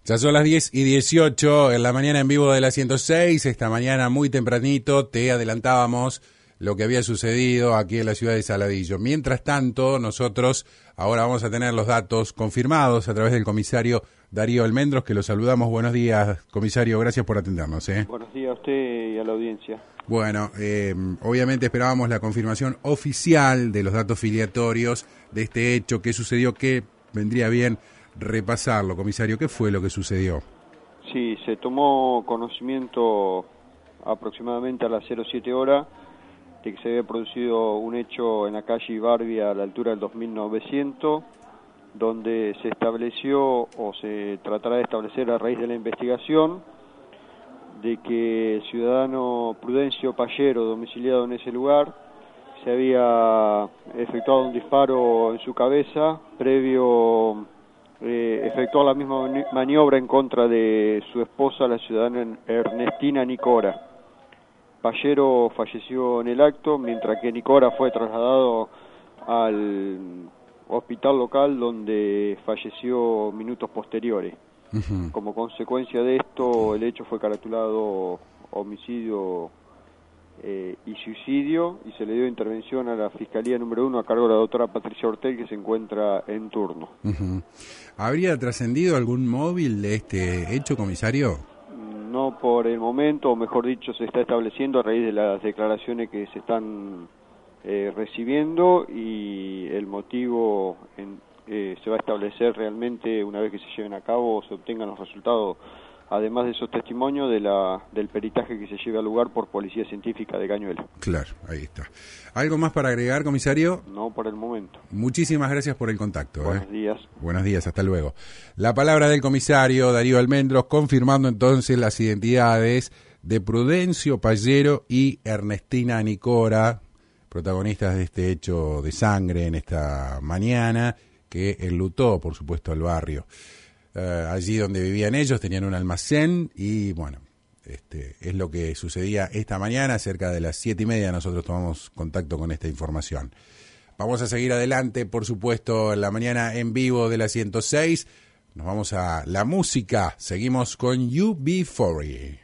Ya son las 10:18 en la mañana en vivo de la 106. Esta mañana muy tempranito te adelantábamos lo que había sucedido aquí en la ciudad de Saladillo. Mientras tanto, nosotros ahora vamos a tener los datos confirmados a través del comisario Darío Almendros, que lo saludamos. Buenos días, comisario, gracias por atendernos. Buenos días a usted y a la audiencia. Bueno, obviamente esperábamos la confirmación oficial de los datos filiatorios de este hecho. ¿Qué sucedió? ¿Qué vendría bien repasarlo, comisario? ¿Qué fue lo que sucedió? Sí, se tomó conocimiento aproximadamente a las 07 horas de que se había producido un hecho en la calle Barbia a la altura del 2900, donde se estableció o se tratará de establecer a raíz de la investigación de que el ciudadano Prudencio Pallero, domiciliado en ese lugar, se había efectuado un disparo en su cabeza previo efectuó la misma maniobra en contra de su esposa, la ciudadana Ernestina Nicora. Pallero falleció en el acto, mientras que Nicora fue trasladado al hospital local, donde falleció minutos posteriores. Como consecuencia de esto, el hecho fue caratulado homicidio y suicidio, y se le dio intervención a la Fiscalía número 1 a cargo de la doctora Patricia Ortel, que se encuentra en turno. ¿Habría trascendido algún móvil de este hecho, comisario? No por el momento, o mejor dicho, se está estableciendo a raíz de las declaraciones que se están recibiendo, y el motivo se va a establecer realmente una vez que se lleven a cabo o se obtengan los resultados, además de esos testimonios del peritaje que se lleve al lugar por Policía Científica de Cañuelas. Claro, ahí está. ¿Algo más para agregar, comisario? No por el momento. Muchísimas gracias por el contacto. Buenos días. Buenos días, hasta luego. La palabra del comisario Darío Almendros, confirmando entonces las identidades de Prudencio Pallero y Ernestina Nicora, protagonistas de este hecho de sangre en esta mañana, que enlutó, por supuesto, al barrio. Allí donde vivían ellos tenían un almacén y bueno, es lo que sucedía esta mañana. Cerca de las 7:30 nosotros tomamos contacto con esta información. Vamos a seguir adelante, por supuesto, en la mañana en vivo de la 106. Nos vamos a la música. Seguimos con UB40.